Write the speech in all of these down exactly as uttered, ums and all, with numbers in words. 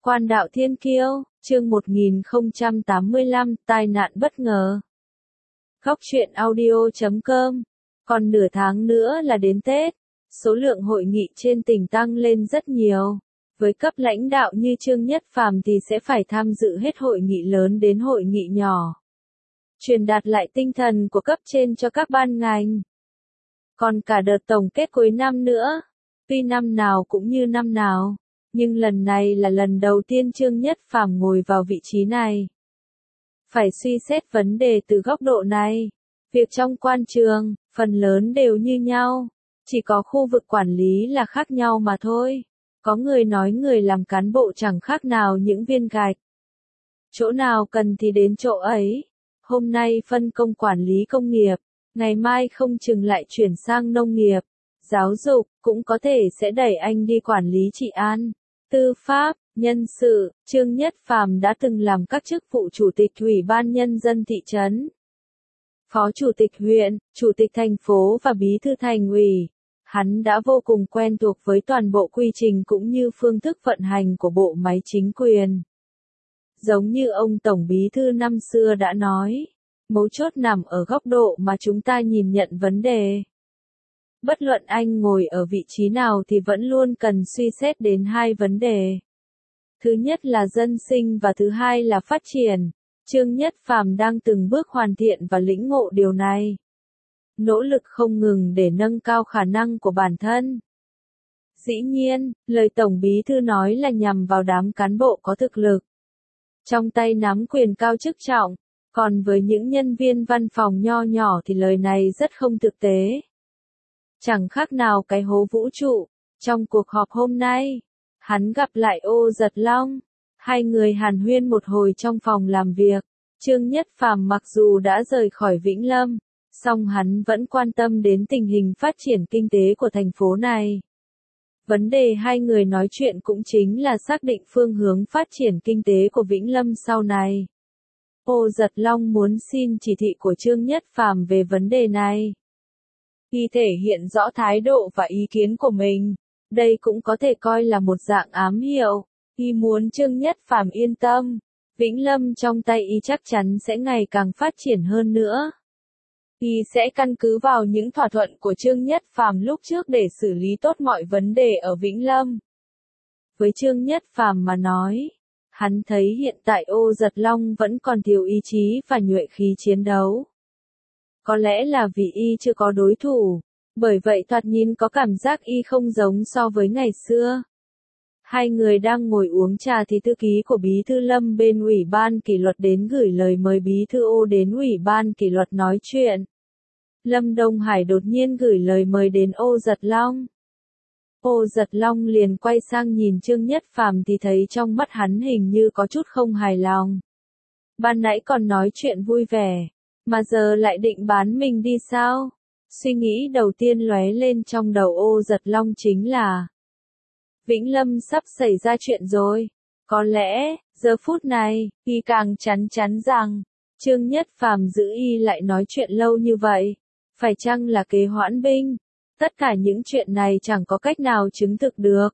Quan đạo thiên kiêu, chương một nghìn không trăm tám mươi lăm, tai nạn bất ngờ. Góc truyện audio chấm com. Còn nửa tháng nữa là đến Tết, số lượng hội nghị trên tỉnh tăng lên rất nhiều. Với cấp lãnh đạo như Trương Nhất Phàm thì sẽ phải tham dự hết hội nghị lớn đến hội nghị nhỏ. Truyền đạt lại tinh thần của cấp trên cho các ban ngành. Còn cả đợt tổng kết cuối năm nữa. Tuy năm nào cũng như năm nào, nhưng lần này là lần đầu tiên Trương Nhất Phàm ngồi vào vị trí này. Phải suy xét vấn đề từ góc độ này. Việc trong quan trường, phần lớn đều như nhau. Chỉ có khu vực quản lý là khác nhau mà thôi. Có người nói người làm cán bộ chẳng khác nào những viên gạch. Chỗ nào cần thì đến chỗ ấy. Hôm nay phân công quản lý công nghiệp, ngày mai không chừng lại chuyển sang nông nghiệp, giáo dục, cũng có thể sẽ đẩy anh đi quản lý trị an, tư pháp, nhân sự. Trương Nhất Phàm đã từng làm các chức vụ chủ tịch Ủy ban Nhân dân thị trấn, phó chủ tịch huyện, chủ tịch thành phố và bí thư thành ủy. Hắn đã vô cùng quen thuộc với toàn bộ quy trình cũng như phương thức vận hành của bộ máy chính quyền. Giống như ông Tổng Bí thư năm xưa đã nói, mấu chốt nằm ở góc độ mà chúng ta nhìn nhận vấn đề. Bất luận anh ngồi ở vị trí nào thì vẫn luôn cần suy xét đến hai vấn đề. Thứ nhất là dân sinh và thứ hai là phát triển. Trương Nhất Phàm đang từng bước hoàn thiện và lĩnh ngộ điều này. Nỗ lực không ngừng để nâng cao khả năng của bản thân. Dĩ nhiên, lời Tổng Bí thư nói là nhằm vào đám cán bộ có thực lực, trong tay nắm quyền cao chức trọng, còn với những nhân viên văn phòng nho nhỏ thì lời này rất không thực tế. Chẳng khác nào cái hố vũ trụ. Trong cuộc họp hôm nay, hắn gặp lại Ô Giật Long. Hai người hàn huyên một hồi trong phòng làm việc. Trương Nhất Phàm mặc dù đã rời khỏi Vĩnh Lâm, song hắn vẫn quan tâm đến tình hình phát triển kinh tế của thành phố này. Vấn đề hai người nói chuyện cũng chính là xác định phương hướng phát triển kinh tế của Vĩnh Lâm sau này. Ô Giật Long muốn xin chỉ thị của Trương Nhất Phàm về vấn đề này. Y thể hiện rõ thái độ và ý kiến của mình. Đây cũng có thể coi là một dạng ám hiệu. Y muốn Trương Nhất Phàm yên tâm. Vĩnh Lâm trong tay Y chắc chắn sẽ ngày càng phát triển hơn nữa. Y sẽ căn cứ vào những thỏa thuận của Trương Nhất Phàm lúc trước để xử lý tốt mọi vấn đề ở Vĩnh Lâm. Với Trương Nhất Phàm mà nói, hắn thấy hiện tại Ô Giật Long vẫn còn thiếu ý chí và nhuệ khí chiến đấu. Có lẽ là vì Y chưa có đối thủ, bởi vậy thoạt nhìn có cảm giác Y không giống so với ngày xưa. Hai người đang ngồi uống trà thì thư ký của Bí thư Lâm bên Ủy ban kỷ luật đến gửi lời mời Bí thư Ô đến Ủy ban kỷ luật nói chuyện. Lâm Đông Hải đột nhiên gửi lời mời đến Ô Giật Long. Ô Giật Long liền quay sang nhìn Trương Nhất Phàm thì thấy trong mắt hắn hình như có chút không hài lòng. Ban nãy còn nói chuyện vui vẻ, mà giờ lại định bán mình đi sao? Suy nghĩ đầu tiên lóe lên trong đầu Ô Giật Long chính là Vĩnh Lâm sắp xảy ra chuyện rồi. Có lẽ, giờ phút này, Y càng chắn chắn rằng, Trương Nhất Phàm giữ Y lại nói chuyện lâu như vậy. Phải chăng là kế hoãn binh? Tất cả những chuyện này chẳng có cách nào chứng thực được.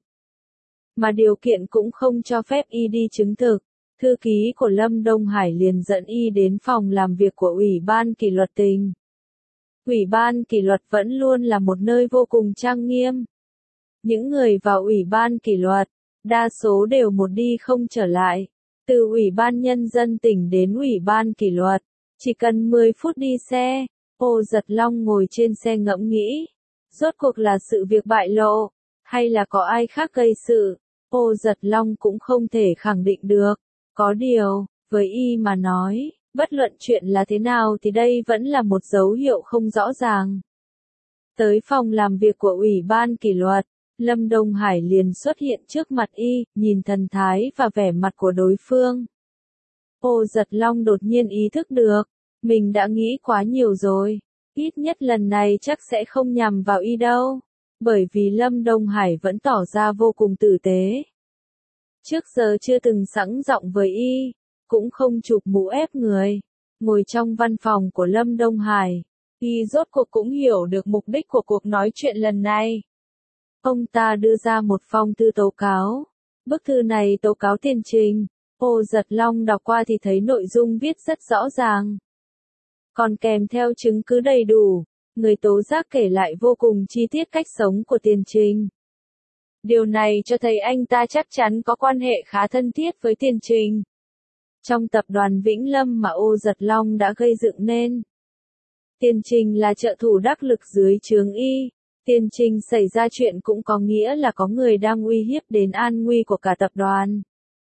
Mà điều kiện cũng không cho phép Y đi chứng thực. Thư ký của Lâm Đông Hải liền dẫn Y đến phòng làm việc của Ủy ban kỷ luật tỉnh. Ủy ban kỷ luật vẫn luôn là một nơi vô cùng trang nghiêm. Những người vào Ủy ban kỷ luật, đa số đều một đi không trở lại. Từ Ủy ban Nhân dân tỉnh đến Ủy ban kỷ luật, chỉ cần mười phút đi xe. Ô Giật Long ngồi trên xe ngẫm nghĩ. Rốt cuộc là sự việc bại lộ, hay là có ai khác gây sự? Ô Giật Long cũng không thể khẳng định được. Có điều, với Y mà nói, bất luận chuyện là thế nào thì đây vẫn là một dấu hiệu không rõ ràng. Tới phòng làm việc của Ủy ban kỷ luật, Lâm Đông Hải liền xuất hiện trước mặt Y, nhìn thần thái và vẻ mặt của đối phương. Ô Giật Long đột nhiên ý thức được, mình đã nghĩ quá nhiều rồi. Ít nhất lần này chắc sẽ không nhằm vào Y đâu. Bởi vì Lâm Đông Hải vẫn tỏ ra vô cùng tử tế. Trước giờ chưa từng sẵn giọng với Y, cũng không chụp mũ ép người. Ngồi trong văn phòng của Lâm Đông Hải, Y rốt cuộc cũng hiểu được mục đích của cuộc nói chuyện lần này. Ông ta đưa ra một phong thư tố cáo. Bức thư này tố cáo Tiền Trình. Ô Giật Long đọc qua thì thấy nội dung viết rất rõ ràng. Còn kèm theo chứng cứ đầy đủ, người tố giác kể lại vô cùng chi tiết cách sống của Tiền Trình. Điều này cho thấy anh ta chắc chắn có quan hệ khá thân thiết với Tiền Trình. Trong tập đoàn Vĩnh Lâm mà Ô Giật Long đã gây dựng nên. Tiền Trình là trợ thủ đắc lực dưới trướng y. Tiền Trình xảy ra chuyện cũng có nghĩa là có người đang uy hiếp đến an nguy của cả tập đoàn.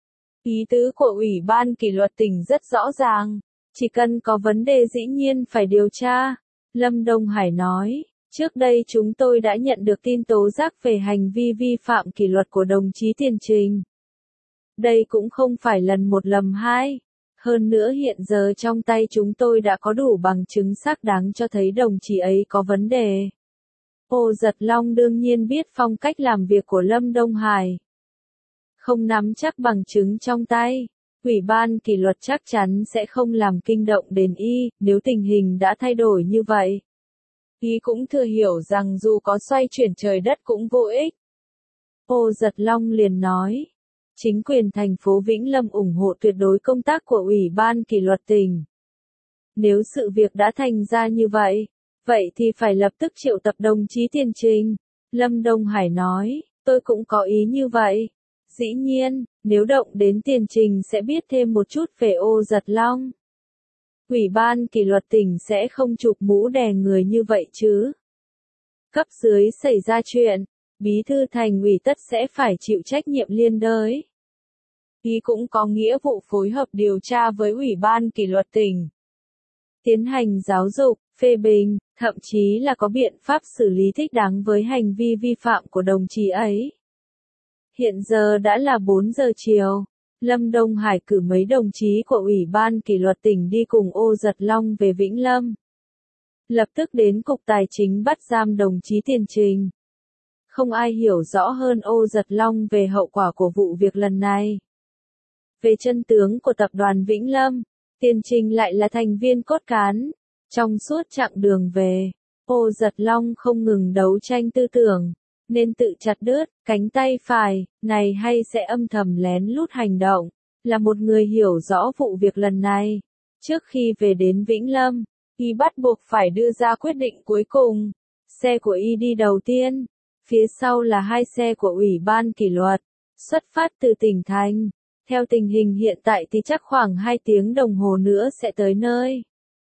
Ý tứ của Ủy ban kỷ luật tỉnh rất rõ ràng. Chỉ cần có vấn đề dĩ nhiên phải điều tra. Lâm Đông Hải nói, trước đây chúng tôi đã nhận được tin tố giác về hành vi vi phạm kỷ luật của đồng chí Tiền Trình. Đây cũng không phải lần một lầm hai. Hơn nữa hiện giờ trong tay chúng tôi đã có đủ bằng chứng xác đáng cho thấy đồng chí ấy có vấn đề. Ô Giật Long đương nhiên biết phong cách làm việc của Lâm Đông Hải. Không nắm chắc bằng chứng trong tay, Ủy ban kỷ luật chắc chắn sẽ không làm kinh động đến y, nếu tình hình đã thay đổi như vậy. Y cũng thừa hiểu rằng dù có xoay chuyển trời đất cũng vô ích. Ô Giật Long liền nói, chính quyền thành phố Vĩnh Lâm ủng hộ tuyệt đối công tác của Ủy ban kỷ luật tỉnh. Nếu sự việc đã thành ra như vậy, vậy thì phải lập tức triệu tập đồng chí Tiền Trình. Lâm Đông Hải nói, tôi cũng có ý như vậy. Dĩ nhiên, nếu động đến Tiền Trình sẽ biết thêm một chút về Ô Giật Long. Ủy ban kỷ luật tỉnh sẽ không chụp mũ đè người như vậy chứ. Cấp dưới xảy ra chuyện, bí thư thành ủy tất sẽ phải chịu trách nhiệm liên đới. Y cũng có nghĩa vụ phối hợp điều tra với Ủy ban kỷ luật tỉnh. Tiến hành giáo dục, phê bình, thậm chí là có biện pháp xử lý thích đáng với hành vi vi phạm của đồng chí ấy. Hiện giờ đã là bốn giờ chiều. Lâm Đông Hải cử mấy đồng chí của Ủy ban kỷ luật tỉnh đi cùng Ô Giật Long về Vĩnh Lâm. Lập tức đến Cục Tài chính bắt giam đồng chí Tiền Trình. Không ai hiểu rõ hơn Ô Giật Long về hậu quả của vụ việc lần này. Về chân tướng của tập đoàn Vĩnh Lâm, Tiền Trình lại là thành viên cốt cán. Trong suốt chặng đường về, Ô Giật Long không ngừng đấu tranh tư tưởng. Nên tự chặt đứt cánh tay phải, này hay sẽ âm thầm lén lút hành động, là một người hiểu rõ vụ việc lần này. Trước khi về đến Vĩnh Lâm, y bắt buộc phải đưa ra quyết định cuối cùng. Xe của y đi đầu tiên, phía sau là hai xe của Ủy ban kỷ luật, xuất phát từ tỉnh thành. Theo tình hình hiện tại thì chắc khoảng hai tiếng đồng hồ nữa sẽ tới nơi.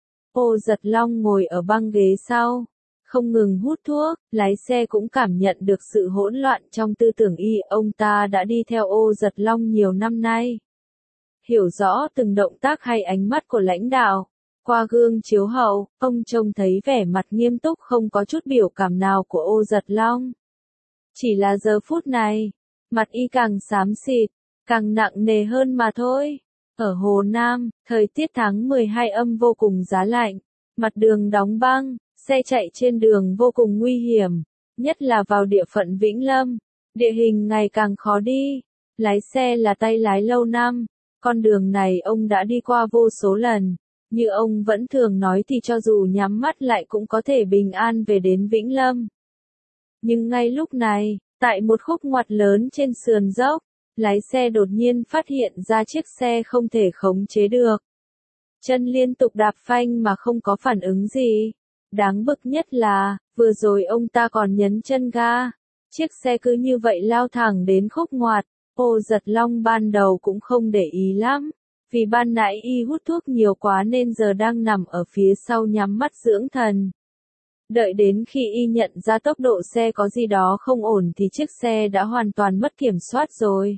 Ô Giật Long ngồi ở băng ghế sau. Không ngừng hút thuốc, lái xe cũng cảm nhận được sự hỗn loạn trong tư tưởng y. Ông ta đã đi theo Ô Giật Long nhiều năm nay. Hiểu rõ từng động tác hay ánh mắt của lãnh đạo. Qua gương chiếu hậu, ông trông thấy vẻ mặt nghiêm túc không có chút biểu cảm nào của Ô Giật Long. Chỉ là giờ phút này, mặt y càng xám xịt, càng nặng nề hơn mà thôi. Ở Hồ Nam, thời tiết tháng mười hai âm vô cùng giá lạnh, mặt đường đóng băng. Xe chạy trên đường vô cùng nguy hiểm, nhất là vào địa phận Vĩnh Lâm. Địa hình ngày càng khó đi. Lái xe là tay lái lâu năm. Con đường này ông đã đi qua vô số lần. Như ông vẫn thường nói thì cho dù nhắm mắt lại cũng có thể bình an về đến Vĩnh Lâm. Nhưng ngay lúc này, tại một khúc ngoặt lớn trên sườn dốc, lái xe đột nhiên phát hiện ra chiếc xe không thể khống chế được. Chân liên tục đạp phanh mà không có phản ứng gì. Đáng bực nhất là, vừa rồi ông ta còn nhấn chân ga. Chiếc xe cứ như vậy lao thẳng đến khúc ngoặt. Ô Giật Long ban đầu cũng không để ý lắm. Vì ban nãy y hút thuốc nhiều quá nên giờ đang nằm ở phía sau nhắm mắt dưỡng thần. Đợi đến khi y nhận ra tốc độ xe có gì đó không ổn thì chiếc xe đã hoàn toàn mất kiểm soát rồi.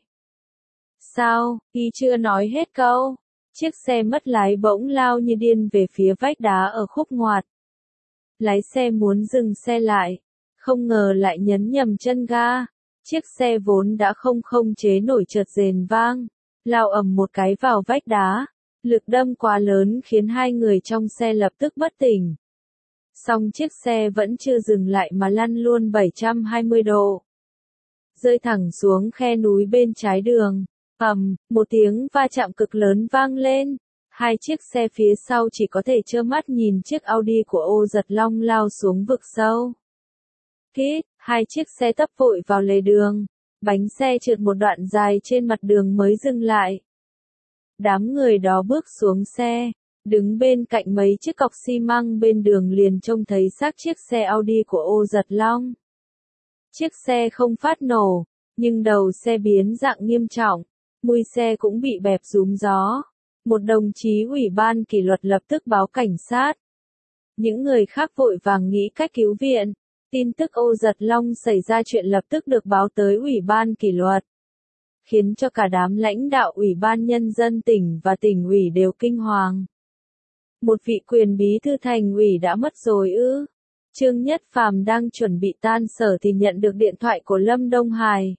Sao, y chưa nói hết câu. Chiếc xe mất lái bỗng lao như điên về phía vách đá ở khúc ngoặt. Lái xe muốn dừng xe lại, không ngờ lại nhấn nhầm chân ga. Chiếc xe vốn đã không khống chế nổi chợt rền vang, lao ầm một cái vào vách đá. Lực đâm quá lớn khiến hai người trong xe lập tức bất tỉnh. Song chiếc xe vẫn chưa dừng lại mà lăn luôn bảy trăm hai mươi độ. Rơi thẳng xuống khe núi bên trái đường. Ầm, một tiếng va chạm cực lớn vang lên. Hai chiếc xe phía sau chỉ có thể trơ mắt nhìn chiếc Audi của Ô Giật Long lao xuống vực sâu. Kít, hai chiếc xe tấp vội vào lề đường. Bánh xe trượt một đoạn dài trên mặt đường mới dừng lại. Đám người đó bước xuống xe, đứng bên cạnh mấy chiếc cọc xi măng bên đường liền trông thấy xác chiếc xe Audi của Ô Giật Long. Chiếc xe không phát nổ, nhưng đầu xe biến dạng nghiêm trọng, mui xe cũng bị bẹp rúm gió. Một đồng chí ủy ban kỷ luật lập tức báo cảnh sát. Những người khác vội vàng nghĩ cách cứu viện. Tin tức Ô Giật Long xảy ra chuyện lập tức được báo tới ủy ban kỷ luật, khiến cho cả đám lãnh đạo ủy ban nhân dân tỉnh và tỉnh ủy đều kinh hoàng. Một vị quyền bí thư thành ủy đã mất rồi ư? Trương Nhất Phàm đang chuẩn bị tan sở thì nhận được điện thoại của Lâm Đông Hải.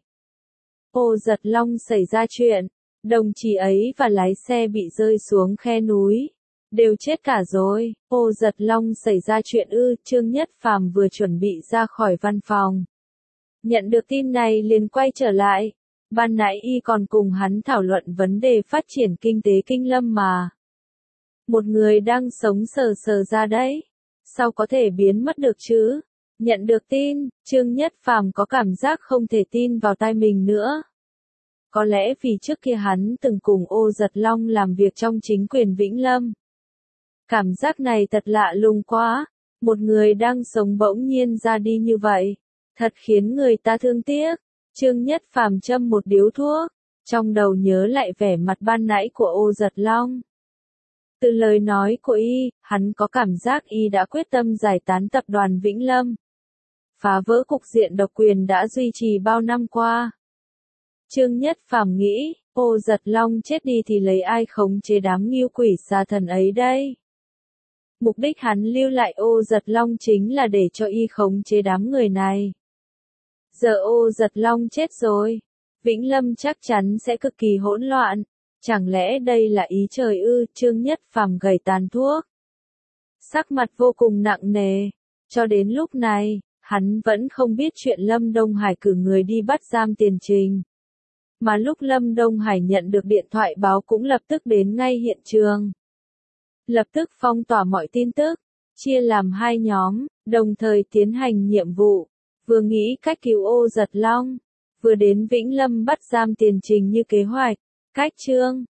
Ô Giật Long xảy ra chuyện, đồng chí ấy và lái xe bị rơi xuống khe núi. Đều chết cả rồi. Ô Giật Long xảy ra chuyện ư? Trương Nhất Phàm vừa chuẩn bị ra khỏi văn phòng. Nhận được tin này liền quay trở lại. Ban nãy y còn cùng hắn thảo luận vấn đề phát triển kinh tế Kinh Lâm mà. Một người đang sống sờ sờ ra đấy. Sao có thể biến mất được chứ? Nhận được tin, Trương Nhất Phàm có cảm giác không thể tin vào tai mình nữa. Có lẽ vì trước kia hắn từng cùng Ô Giật Long làm việc trong chính quyền Vĩnh Lâm. Cảm giác này thật lạ lùng quá, một người đang sống bỗng nhiên ra đi như vậy, thật khiến người ta thương tiếc. Trương Nhất Phàm châm một điếu thuốc, trong đầu nhớ lại vẻ mặt ban nãy của Ô Giật Long. Từ lời nói của y, hắn có cảm giác y đã quyết tâm giải tán tập đoàn Vĩnh Lâm, phá vỡ cục diện độc quyền đã duy trì bao năm qua. Trương Nhất Phàm nghĩ, Ô Giật Long chết đi thì lấy ai khống chế đám ngưu quỷ xà thần ấy đây? Mục đích hắn lưu lại Ô Giật Long chính là để cho y khống chế đám người này. Giờ Ô Giật Long chết rồi, Vĩnh Lâm chắc chắn sẽ cực kỳ hỗn loạn. Chẳng lẽ đây là ý trời ư? Trương Nhất Phàm gầy tàn thuốc, sắc mặt vô cùng nặng nề. Cho đến lúc này, hắn vẫn không biết chuyện Lâm Đông Hải cử người đi bắt giam Tiền Trình. Mà lúc Lâm Đông Hải nhận được điện thoại báo cũng lập tức đến ngay hiện trường. Lập tức phong tỏa mọi tin tức, chia làm hai nhóm, đồng thời tiến hành nhiệm vụ, vừa nghĩ cách cứu Ô Giật Long, vừa đến Vĩnh Lâm bắt giam Tiền Trình như kế hoạch. Cách chương